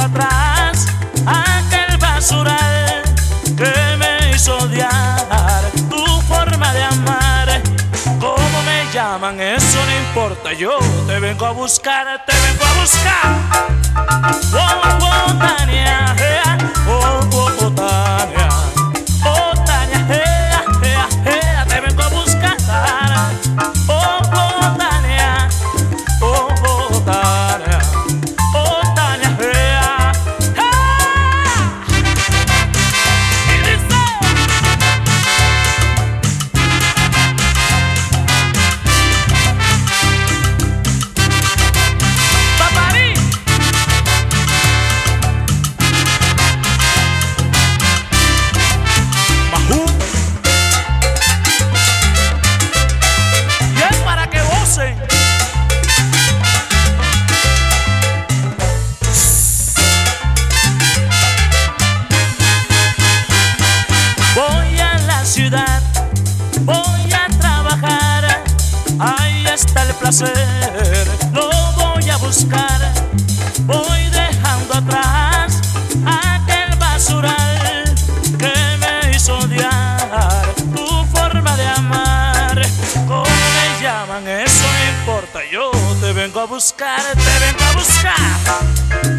atrás aquel basural que me hizo odiar tu forma de amar. ¿Cómo me llaman? Eso no importa, yo te vengo a buscar, te vengo a buscar. Oh, oh, Tania, oh, oh, oh, Tania, oh, Tania, te vengo a buscar. Oh, oh, Tania, oh, oh, Tania, oh, Tania, y dice: Paparí. Majú. Y es para que gocen. Voy a la ciudad, voy a trabajar, ahí está el placer, lo voy a buscar. Voy dejando atrás aquel basural que me hizo odiar tu forma de amar. ¿Cómo me llaman? Eso no importa, yo te vengo a buscar, te vengo a buscar.